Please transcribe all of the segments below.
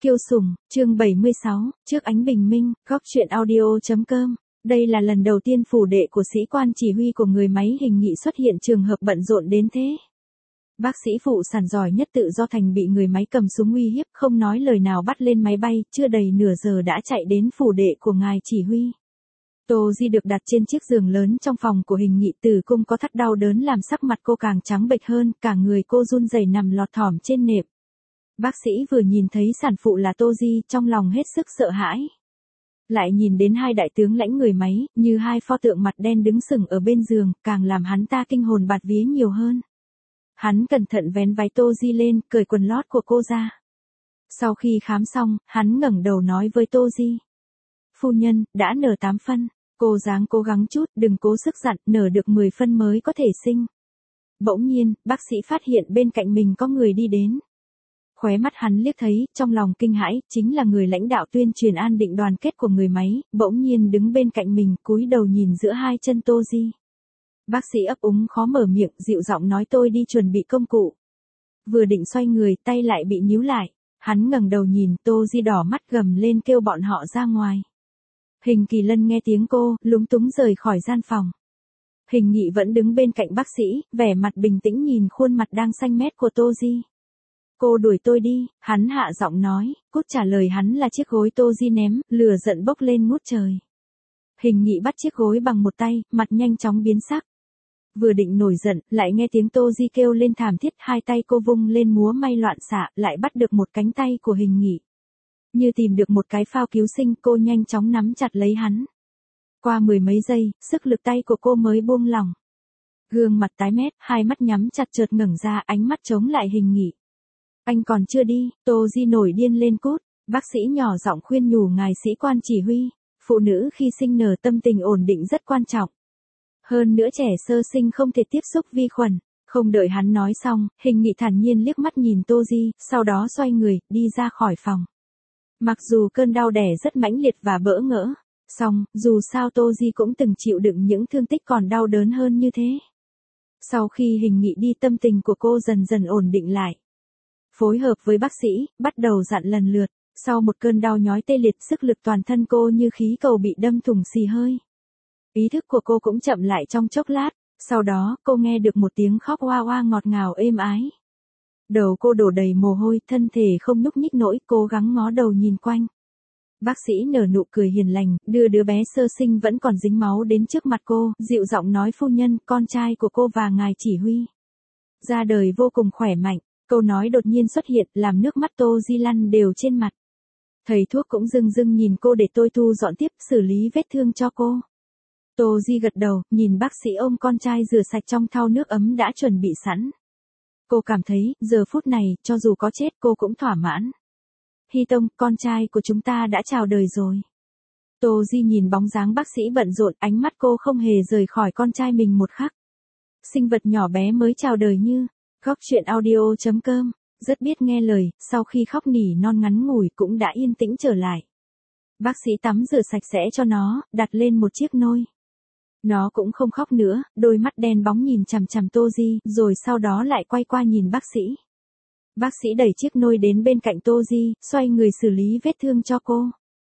Kiêu Sùng, chương 76, trước ánh bình minh, góc truyện audio.com. Đây là lần đầu tiên phủ đệ của sĩ quan chỉ huy của người máy hình nghị xuất hiện trường hợp bận rộn đến thế. Bác sĩ phụ sản giỏi nhất Tự Do Thành bị người máy cầm súng uy hiếp, không nói lời nào bắt lên máy bay, chưa đầy nửa giờ đã chạy đến phủ đệ của ngài chỉ huy. Tô Di được đặt trên chiếc giường lớn trong phòng của hình nghị tử cung có thắt đau đớn làm sắc mặt cô càng trắng bệch hơn, cả người cô run rẩy nằm lọt thỏm trên nệm. Bác sĩ vừa nhìn thấy sản phụ là Tô Di, trong lòng hết sức sợ hãi. Lại nhìn đến hai đại tướng lãnh người máy, như hai pho tượng mặt đen đứng sừng ở bên giường, càng làm hắn ta kinh hồn bạt vía nhiều hơn. Hắn cẩn thận vén váy Tô Di lên, cởi quần lót của cô ra. Sau khi khám xong, hắn ngẩng đầu nói với Tô Di. Phu nhân, đã nở 8 phân, cô ráng cố gắng chút, đừng cố sức dặn, nở được 10 phân mới có thể sinh. Bỗng nhiên, bác sĩ phát hiện bên cạnh mình có người đi đến. Khóe mắt hắn liếc thấy, trong lòng kinh hãi, chính là người lãnh đạo tuyên truyền an định đoàn kết của người máy, bỗng nhiên đứng bên cạnh mình, cúi đầu nhìn giữa hai chân Tô Di. Bác sĩ ấp úng khó mở miệng, dịu giọng nói tôi đi chuẩn bị công cụ. Vừa định xoay người, tay lại bị nhíu lại, hắn ngẩng đầu nhìn, Tô Di đỏ mắt gầm lên kêu bọn họ ra ngoài. Hình Kỳ Lân nghe tiếng cô, lúng túng rời khỏi gian phòng. Hình Nghị vẫn đứng bên cạnh bác sĩ, vẻ mặt bình tĩnh nhìn khuôn mặt đang xanh mét của Tô Di. Cô đuổi tôi đi, hắn hạ giọng nói, cút trả lời hắn là chiếc gối Tô Di ném, lửa giận bốc lên ngút trời. Hình Nghị bắt chiếc gối bằng một tay, mặt nhanh chóng biến sắc. Vừa định nổi giận, lại nghe tiếng Tô Di kêu lên thảm thiết, hai tay cô vung lên múa may loạn xạ, lại bắt được một cánh tay của Hình Nghị. Như tìm được một cái phao cứu sinh, cô nhanh chóng nắm chặt lấy hắn. Qua 10 mấy giây, sức lực tay của cô mới buông lỏng. Gương mặt tái mét, hai mắt nhắm chặt chợt ngẩng ra, ánh mắt chống lại Hình Nghị. Anh còn chưa đi, Tô Di nổi điên lên cút, bác sĩ nhỏ giọng khuyên nhủ ngài sĩ quan chỉ huy, phụ nữ khi sinh nở tâm tình ổn định rất quan trọng. Hơn nữa trẻ sơ sinh không thể tiếp xúc vi khuẩn. Không đợi hắn nói xong, Hình Nghị thản nhiên liếc mắt nhìn Tô Di, sau đó xoay người, đi ra khỏi phòng. Mặc dù cơn đau đẻ rất mãnh liệt và bỡ ngỡ, song, dù sao Tô Di cũng từng chịu đựng những thương tích còn đau đớn hơn như thế. Sau khi Hình Nghị đi, tâm tình của cô dần dần ổn định lại. Phối hợp với bác sĩ, bắt đầu dặn lần lượt, sau một cơn đau nhói tê liệt, sức lực toàn thân cô như khí cầu bị đâm thủng xì hơi. Ý thức của cô cũng chậm lại trong chốc lát, sau đó cô nghe được một tiếng khóc oa oa ngọt ngào êm ái. Đầu cô đổ đầy mồ hôi, thân thể không nhúc nhích nổi, cố gắng ngó đầu nhìn quanh. Bác sĩ nở nụ cười hiền lành, đưa đứa bé sơ sinh vẫn còn dính máu đến trước mặt cô, dịu giọng nói phu nhân, con trai của cô và ngài chỉ huy ra đời vô cùng khỏe mạnh. Câu nói đột nhiên xuất hiện, làm nước mắt Tô Di lăn đều trên mặt. Thầy thuốc cũng dưng dưng nhìn cô để tôi thu dọn tiếp, xử lý vết thương cho cô. Tô Di gật đầu, nhìn bác sĩ ôm con trai rửa sạch trong thau nước ấm đã chuẩn bị sẵn. Cô cảm thấy, giờ phút này, cho dù có chết cô cũng thỏa mãn. Hy Tông, con trai của chúng ta đã chào đời rồi. Tô Di nhìn bóng dáng bác sĩ bận rộn, ánh mắt cô không hề rời khỏi con trai mình một khắc. Sinh vật nhỏ bé mới chào đời như, góc truyện audio.com, rất biết nghe lời, sau khi khóc nỉ non ngắn ngủi cũng đã yên tĩnh trở lại. Bác sĩ tắm rửa sạch sẽ cho nó, đặt lên một chiếc nôi. Nó cũng không khóc nữa, đôi mắt đen bóng nhìn chằm chằm Tô Di, rồi sau đó lại quay qua nhìn bác sĩ. Bác sĩ đẩy chiếc nôi đến bên cạnh Tô Di, xoay người xử lý vết thương cho cô.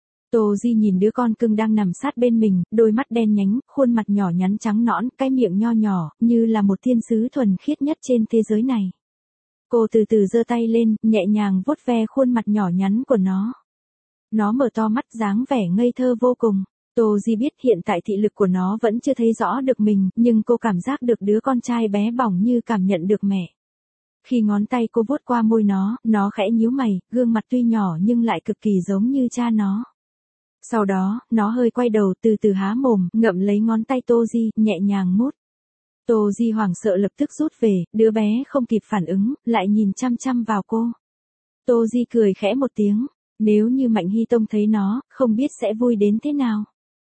Tô Di nhìn đứa con cưng đang nằm sát bên mình, đôi mắt đen nhánh, khuôn mặt nhỏ nhắn trắng nõn, cái miệng nho nhỏ, như là một thiên sứ thuần khiết nhất trên thế giới này. Cô từ từ giơ tay lên, nhẹ nhàng vuốt ve khuôn mặt nhỏ nhắn của nó. Nó mở to mắt, dáng vẻ ngây thơ vô cùng. Tô Di biết hiện tại thị lực của nó vẫn chưa thấy rõ được mình, nhưng cô cảm giác được đứa con trai bé bỏng như cảm nhận được mẹ. Khi ngón tay cô vuốt qua môi nó khẽ nhíu mày, gương mặt tuy nhỏ nhưng lại cực kỳ giống như cha nó. Sau đó, nó hơi quay đầu, từ từ há mồm, ngậm lấy ngón tay Tô Di, nhẹ nhàng mút. Tô Di hoảng sợ lập tức rút về, đứa bé không kịp phản ứng, lại nhìn chăm chăm vào cô. Tô Di cười khẽ một tiếng, nếu như Mạnh Hy Tông thấy nó, không biết sẽ vui đến thế nào.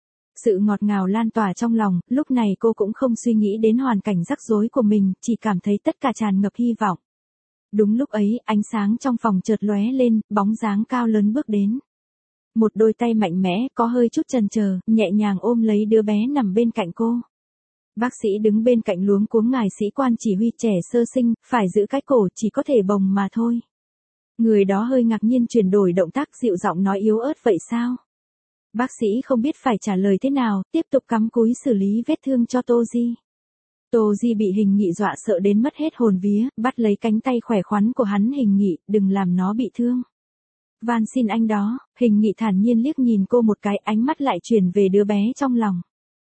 Sự ngọt ngào lan tỏa trong lòng, lúc này cô cũng không suy nghĩ đến hoàn cảnh rắc rối của mình, chỉ cảm thấy tất cả tràn ngập hy vọng. Đúng lúc ấy, ánh sáng trong phòng chợt lóe lên, bóng dáng cao lớn bước đến. Một đôi tay mạnh mẽ, có hơi chút chần chờ, nhẹ nhàng ôm lấy đứa bé nằm bên cạnh cô. Bác sĩ đứng bên cạnh luống cuống ngài sĩ quan chỉ huy trẻ sơ sinh, phải giữ cái cổ chỉ có thể bồng mà thôi. Người đó hơi ngạc nhiên chuyển đổi động tác, dịu giọng nói yếu ớt, vậy sao? Bác sĩ không biết phải trả lời thế nào, tiếp tục cắm cúi xử lý vết thương cho Tô Di. Tô Di bị Hình Nghị dọa sợ đến mất hết hồn vía, bắt lấy cánh tay khỏe khoắn của hắn. Hình Nghị, đừng làm nó bị thương. Van xin anh đó. Hình Nghị thản nhiên liếc nhìn cô một cái, ánh mắt lại chuyển về đứa bé trong lòng.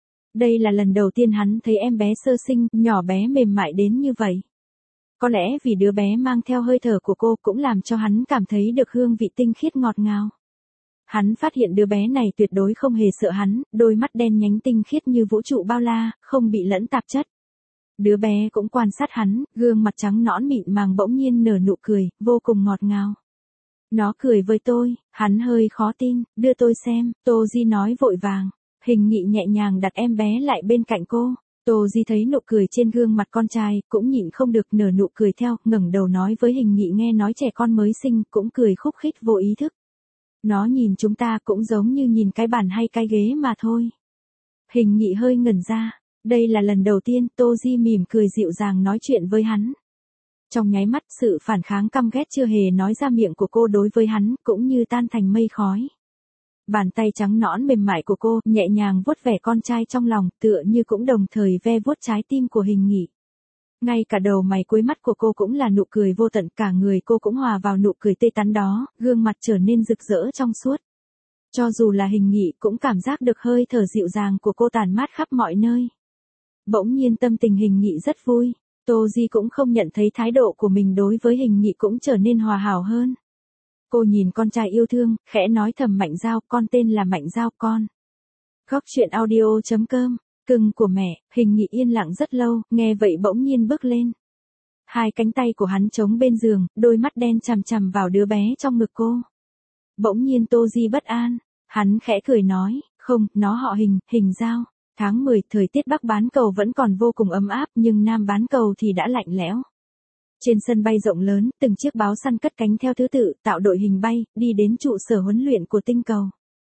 Đây là lần đầu tiên hắn thấy em bé sơ sinh, nhỏ bé mềm mại đến như vậy. Có lẽ vì đứa bé mang theo hơi thở của cô cũng làm cho hắn cảm thấy được hương vị tinh khiết ngọt ngào. Hắn phát hiện đứa bé này tuyệt đối không hề sợ hắn, đôi mắt đen nhánh tinh khiết như vũ trụ bao la, không bị lẫn tạp chất. Đứa bé cũng quan sát hắn, gương mặt trắng nõn mịn màng bỗng nhiên nở nụ cười, vô cùng ngọt ngào. Nó cười với tôi. Hắn hơi khó tin, đưa tôi xem. Tô Di nói vội vàng. Hình Nghị nhẹ nhàng đặt em bé lại bên cạnh cô. Tô Di thấy nụ cười trên gương mặt con trai, cũng nhịn không được nở nụ cười theo, ngẩng đầu nói với Hình Nghị, nghe nói trẻ con mới sinh cũng cười khúc khích vô ý thức. Nó nhìn chúng ta cũng giống như nhìn cái bàn hay cái ghế mà thôi. Hình Nghị hơi ngẩn ra. Đây là lần đầu tiên Tô Di mỉm cười dịu dàng nói chuyện với hắn. Trong nháy mắt, sự phản kháng căm ghét chưa hề nói ra miệng của cô đối với hắn, cũng như tan thành mây khói. Bàn tay trắng nõn mềm mại của cô, nhẹ nhàng vuốt ve con trai trong lòng, tựa như cũng đồng thời ve vuốt trái tim của Hình Nghị. Ngay cả đầu mày cuối mắt của cô cũng là nụ cười vô tận, cả người cô cũng hòa vào nụ cười tươi tắn đó, gương mặt trở nên rực rỡ trong suốt. Cho dù là Hình Nghị cũng cảm giác được hơi thở dịu dàng của cô tản mát khắp mọi nơi. Bỗng nhiên tâm tình Hình Nghị rất vui. Tô Di cũng không nhận thấy thái độ của mình đối với Hình Nghị cũng trở nên hòa hảo hơn. Cô nhìn con trai yêu thương, khẽ nói thầm, Mạnh Giao, con tên là Mạnh Giao con. Góc truyện audio.com, cưng của mẹ. Hình Nghị yên lặng rất lâu, nghe vậy bỗng nhiên bước lên. Hai cánh tay của hắn chống bên giường, đôi mắt đen chằm chằm vào đứa bé trong ngực cô. Bỗng nhiên Tô Di bất an, hắn khẽ cười nói, không, nó họ Hình, Hình Giao. Tháng 10, thời tiết Bắc bán cầu vẫn còn vô cùng ấm áp, nhưng Nam bán cầu thì đã lạnh lẽo. Trên sân bay rộng lớn, từng chiếc báo săn cất cánh theo thứ tự, tạo đội hình bay, đi đến trụ sở huấn luyện của tinh cầu.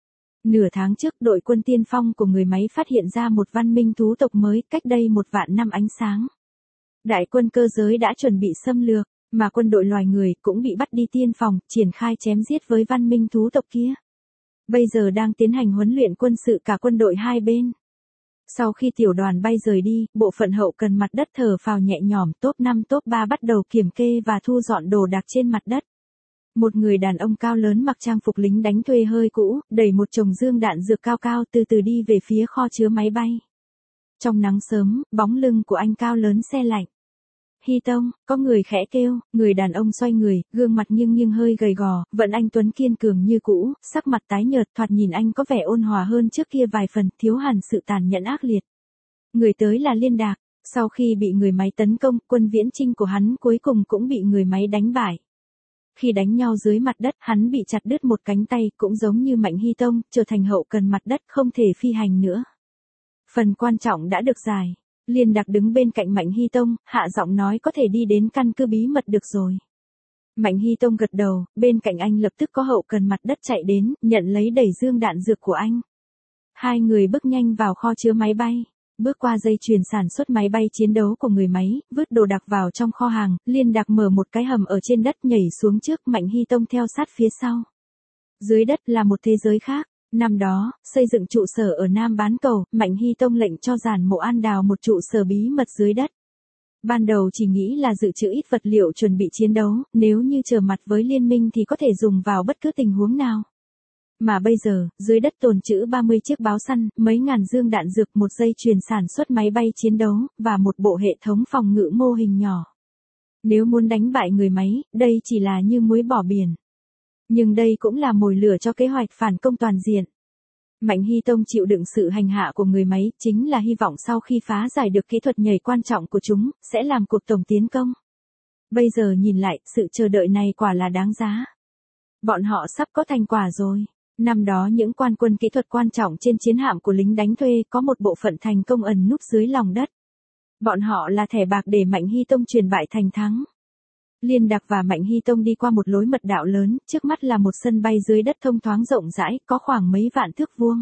Nửa tháng trước, đội quân tiên phong của người máy phát hiện ra một văn minh thú tộc mới, cách đây 1.000 năm ánh sáng. Đại quân cơ giới đã chuẩn bị xâm lược, mà quân đội loài người cũng bị bắt đi tiên phòng, triển khai chém giết với văn minh thú tộc kia. Bây giờ đang tiến hành huấn luyện quân sự cả quân đội hai bên. Sau khi tiểu đoàn bay rời đi, bộ phận hậu cần mặt đất thở phào nhẹ nhõm, top 5 top 3 bắt đầu kiểm kê và thu dọn đồ đạc trên mặt đất. Một người đàn ông cao lớn mặc trang phục lính đánh thuê hơi cũ, đẩy một chồng dương đạn dược cao cao từ từ đi về phía kho chứa máy bay. Trong nắng sớm, bóng lưng của anh cao lớn se lạnh. Hy Tông, có người khẽ kêu, người đàn ông xoay người, gương mặt nhưng hơi gầy gò, vẫn anh tuấn kiên cường như cũ, sắc mặt tái nhợt, thoạt nhìn anh có vẻ ôn hòa hơn trước kia vài phần, thiếu hẳn sự tàn nhẫn ác liệt. Người tới là Liên Đạc, sau khi bị người máy tấn công, quân viễn chinh của hắn cuối cùng cũng bị người máy đánh bại. Khi đánh nhau dưới mặt đất, hắn bị chặt đứt một cánh tay, cũng giống như Mạnh Hy Tông, trở thành hậu cần mặt đất, không thể phi hành nữa. Phần quan trọng đã được giải. Liên Đạc đứng bên cạnh Mạnh Hy Tông, hạ giọng nói, có thể đi đến căn cứ bí mật được rồi. Mạnh Hy Tông gật đầu, bên cạnh anh lập tức có hậu cần mặt đất chạy đến, nhận lấy đẩy dương đạn dược của anh. Hai người bước nhanh vào kho chứa máy bay, bước qua dây chuyền sản xuất máy bay chiến đấu của người máy, vứt đồ đạc vào trong kho hàng. Liên Đạc mở một cái hầm ở trên đất, nhảy xuống trước, Mạnh Hy Tông theo sát phía sau. Dưới đất là một thế giới khác. Năm đó, xây dựng trụ sở ở Nam bán cầu, Mạnh Hy Tông lệnh cho Giản Mộ An đào một trụ sở bí mật dưới đất. Ban đầu chỉ nghĩ là dự trữ ít vật liệu chuẩn bị chiến đấu, nếu như trở mặt với liên minh thì có thể dùng vào bất cứ tình huống nào. Mà bây giờ, dưới đất tồn trữ 30 chiếc báo săn, mấy ngàn dương đạn dược, một dây chuyền sản xuất máy bay chiến đấu, và một bộ hệ thống phòng ngự mô hình nhỏ. Nếu muốn đánh bại người máy, đây chỉ là như muối bỏ biển. Nhưng đây cũng là mồi lửa cho kế hoạch phản công toàn diện. Mạnh Hy Tông chịu đựng sự hành hạ của người máy, chính là hy vọng sau khi phá giải được kỹ thuật nhảy quan trọng của chúng, sẽ làm cuộc tổng tiến công. Bây giờ nhìn lại, sự chờ đợi này quả là đáng giá. Bọn họ sắp có thành quả rồi. Năm đó những quan quân kỹ thuật quan trọng trên chiến hạm của lính đánh thuê có một bộ phận thành công ẩn núp dưới lòng đất. Bọn họ là thẻ bạc để Mạnh Hy Tông truyền bại thành thắng. Liên Đạc và Mạnh Hy Tông đi qua một lối mật đạo lớn, trước mắt là một sân bay dưới đất thông thoáng rộng rãi, có khoảng mấy vạn thước vuông.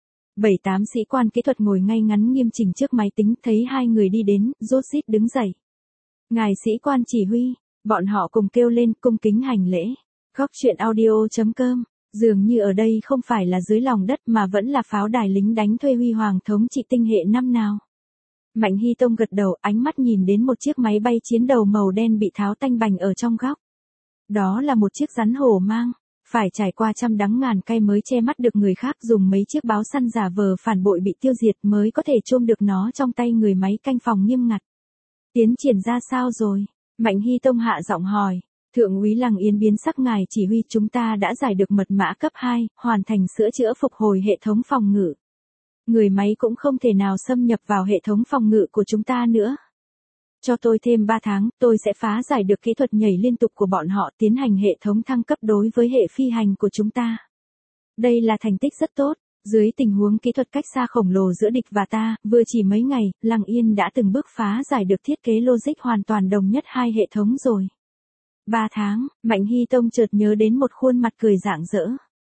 7-8 sĩ quan kỹ thuật ngồi ngay ngắn nghiêm chỉnh trước máy tính, thấy hai người đi đến, rốt rít đứng dậy. Ngài sĩ quan chỉ huy, bọn họ cùng kêu lên, cung kính hành lễ. Góc truyện audio.com. Dường như ở đây không phải là dưới lòng đất mà vẫn là pháo đài lính đánh thuê huy hoàng thống trị tinh hệ năm nào. Mạnh Hy Tông gật đầu, ánh mắt nhìn đến một chiếc máy bay chiến đấu màu đen bị tháo tanh bành ở trong góc. Đó là một chiếc rắn hổ mang, phải trải qua trăm đắng ngàn cay mới che mắt được người khác, dùng mấy chiếc báo săn giả vờ phản bội bị tiêu diệt mới có thể chôm được nó trong tay người máy canh phòng nghiêm ngặt. Tiến triển ra sao rồi? Mạnh Hy Tông hạ giọng hỏi. Thượng úy Lăng Yên biến sắc, ngài chỉ huy, chúng ta đã giải được mật mã cấp 2, hoàn thành sửa chữa phục hồi hệ thống phòng ngự. Người máy cũng không thể nào xâm nhập vào hệ thống phòng ngự của chúng ta nữa. Cho tôi thêm 3 tháng, tôi sẽ phá giải được kỹ thuật nhảy liên tục của bọn họ, tiến hành hệ thống thăng cấp đối với hệ phi hành của chúng ta. Đây là thành tích rất tốt, dưới tình huống kỹ thuật cách xa khổng lồ giữa địch và ta, vừa chỉ mấy ngày, Lăng Yên đã từng bước phá giải được thiết kế logic hoàn toàn đồng nhất hai hệ thống rồi. 3 tháng, Mạnh Hy Tông chợt nhớ đến một khuôn mặt cười rạng rỡ.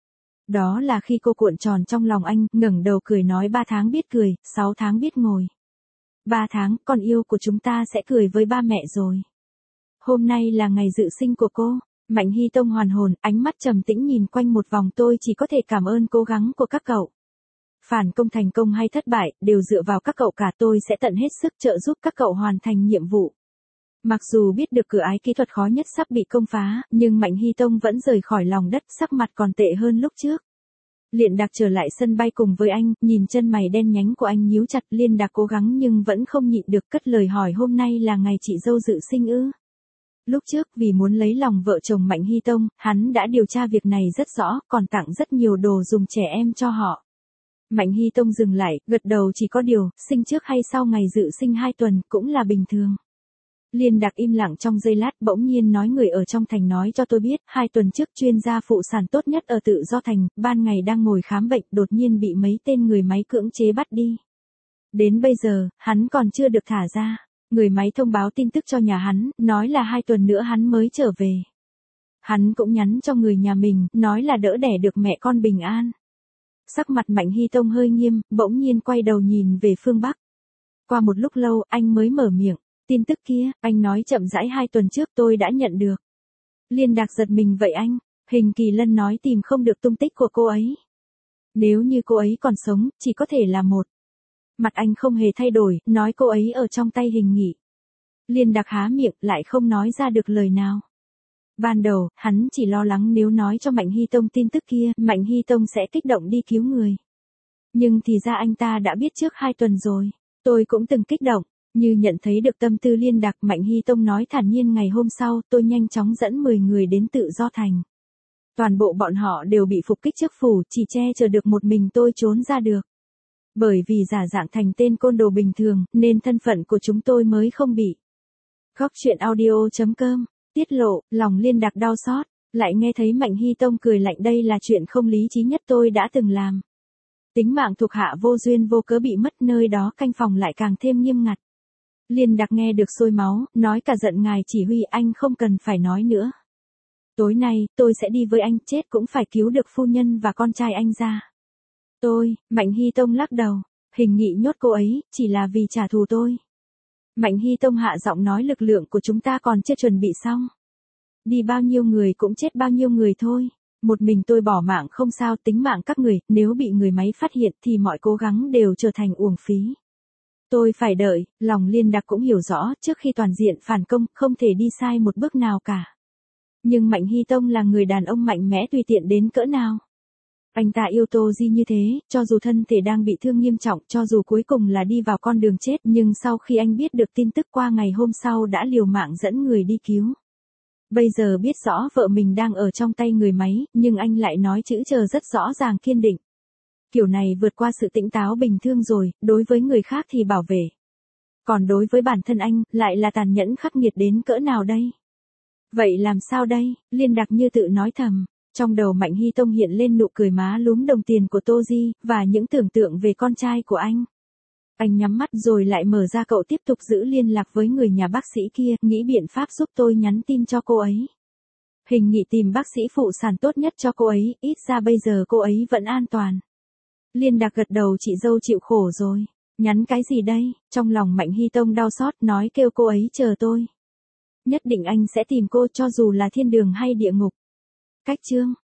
Đó là khi cô cuộn tròn trong lòng anh, ngẩng đầu cười nói 3 tháng biết cười, 6 tháng biết ngồi. 3 tháng, con yêu của chúng ta sẽ cười với ba mẹ rồi. Hôm nay là ngày dự sinh của cô. Mạnh Hy Tông hoàn hồn, ánh mắt trầm tĩnh nhìn quanh một vòng, tôi chỉ có thể cảm ơn cố gắng của các cậu. Phản công thành công hay thất bại, đều dựa vào các cậu cả, tôi sẽ tận hết sức trợ giúp các cậu hoàn thành nhiệm vụ. Mặc dù biết được cửa ải kỹ thuật khó nhất sắp bị công phá, nhưng Mạnh Hy Tông vẫn rời khỏi lòng đất, sắc mặt còn tệ hơn lúc trước. Liên Đạc trở lại sân bay cùng với anh, nhìn chân mày đen nhánh của anh nhíu chặt. Liên Đạc cố gắng nhưng vẫn không nhịn được cất lời hỏi, hôm nay là ngày chị dâu dự sinh ư? Lúc trước vì muốn lấy lòng vợ chồng Mạnh Hy Tông, hắn đã điều tra việc này rất rõ, còn tặng rất nhiều đồ dùng trẻ em cho họ. Mạnh Hy Tông dừng lại, gật đầu, chỉ có điều, sinh trước hay sau ngày dự sinh 2 tuần, cũng là bình thường. Liên Đạc im lặng trong giây lát, bỗng nhiên nói, người ở trong thành nói cho tôi biết, 2 tuần trước chuyên gia phụ sản tốt nhất ở Tự Do Thành, ban ngày đang ngồi khám bệnh, đột nhiên bị mấy tên người máy cưỡng chế bắt đi. Đến bây giờ, hắn còn chưa được thả ra. Người máy thông báo tin tức cho nhà hắn, nói là 2 tuần nữa hắn mới trở về. Hắn cũng nhắn cho người nhà mình, nói là đỡ đẻ được mẹ con bình an. Sắc mặt Mạnh Hy Tông hơi nghiêm, bỗng nhiên quay đầu nhìn về phương Bắc. Qua một lúc lâu, anh mới mở miệng. Tin tức kia, anh nói chậm rãi, 2 tuần trước tôi đã nhận được. Liên Đạc giật mình, vậy anh? Hình Kỳ Lân nói tìm không được tung tích của cô ấy. Nếu như cô ấy còn sống, chỉ có thể là một. Mặt anh không hề thay đổi, nói cô ấy ở trong tay Hình Nghị. Liên Đạc há miệng, lại không nói ra được lời nào. Ban đầu, hắn chỉ lo lắng nếu nói cho Mạnh Hy Tông tin tức kia, Mạnh Hy Tông sẽ kích động đi cứu người. Nhưng thì ra anh ta đã biết trước 2 tuần rồi. Tôi cũng từng kích động. Như nhận thấy được tâm tư Liên Đạc, Mạnh Hy Tông nói thản nhiên, ngày hôm sau, tôi nhanh chóng dẫn 10 người đến Tự Do Thành. Toàn bộ bọn họ đều bị phục kích trước phủ, chỉ che chở được một mình tôi trốn ra được. Bởi vì giả dạng thành tên côn đồ bình thường, nên thân phận của chúng tôi mới không bị. Góc truyện audio.com, tiết lộ, lòng Liên Đạc đau xót, lại nghe thấy Mạnh Hy Tông cười lạnh, đây là chuyện không lý trí nhất tôi đã từng làm. Tính mạng thuộc hạ vô duyên vô cớ bị mất, nơi đó canh phòng lại càng thêm nghiêm ngặt. Liên Đạc nghe được sôi máu, nói cả giận, ngài chỉ huy, anh không cần phải nói nữa. Tối nay, tôi sẽ đi với anh, chết cũng phải cứu được phu nhân và con trai anh ra. Mạnh Hy Tông lắc đầu, Hình Nghị nhốt cô ấy, chỉ là vì trả thù tôi. Mạnh Hy Tông hạ giọng nói, lực lượng của chúng ta còn chưa chuẩn bị xong. Đi bao nhiêu người cũng chết bao nhiêu người thôi. Một mình tôi bỏ mạng không sao, tính mạng các người, nếu bị người máy phát hiện thì mọi cố gắng đều trở thành uổng phí. Tôi phải đợi, lòng Liên Đạc cũng hiểu rõ, trước khi toàn diện phản công, không thể đi sai một bước nào cả. Nhưng Mạnh Hy Tông là người đàn ông mạnh mẽ tùy tiện đến cỡ nào. Anh ta yêu Tô Di như thế, cho dù thân thể đang bị thương nghiêm trọng, cho dù cuối cùng là đi vào con đường chết, nhưng sau khi anh biết được tin tức qua ngày hôm sau đã liều mạng dẫn người đi cứu. Bây giờ biết rõ vợ mình đang ở trong tay người máy, nhưng anh lại nói chữ chờ rất rõ ràng, kiên định. Kiểu này vượt qua sự tỉnh táo bình thường rồi, đối với người khác thì bảo vệ. Còn đối với bản thân anh, lại là tàn nhẫn khắc nghiệt đến cỡ nào đây? Vậy làm sao đây? Liên Đạc như tự nói thầm. Trong đầu Mạnh Hy Tông hiện lên nụ cười má lúm đồng tiền của Tô Di, và những tưởng tượng về con trai của anh. Anh nhắm mắt rồi lại mở ra, cậu tiếp tục giữ liên lạc với người nhà bác sĩ kia, nghĩ biện pháp giúp tôi nhắn tin cho cô ấy. Hình Nghị tìm bác sĩ phụ sản tốt nhất cho cô ấy, ít ra bây giờ cô ấy vẫn an toàn. Liên Đạc gật đầu, chị dâu chịu khổ rồi. Nhắn cái gì đây? Trong lòng Mạnh Hy Tông đau xót, nói kêu cô ấy chờ tôi. Nhất định anh sẽ tìm cô, cho dù là thiên đường hay địa ngục. Cách chương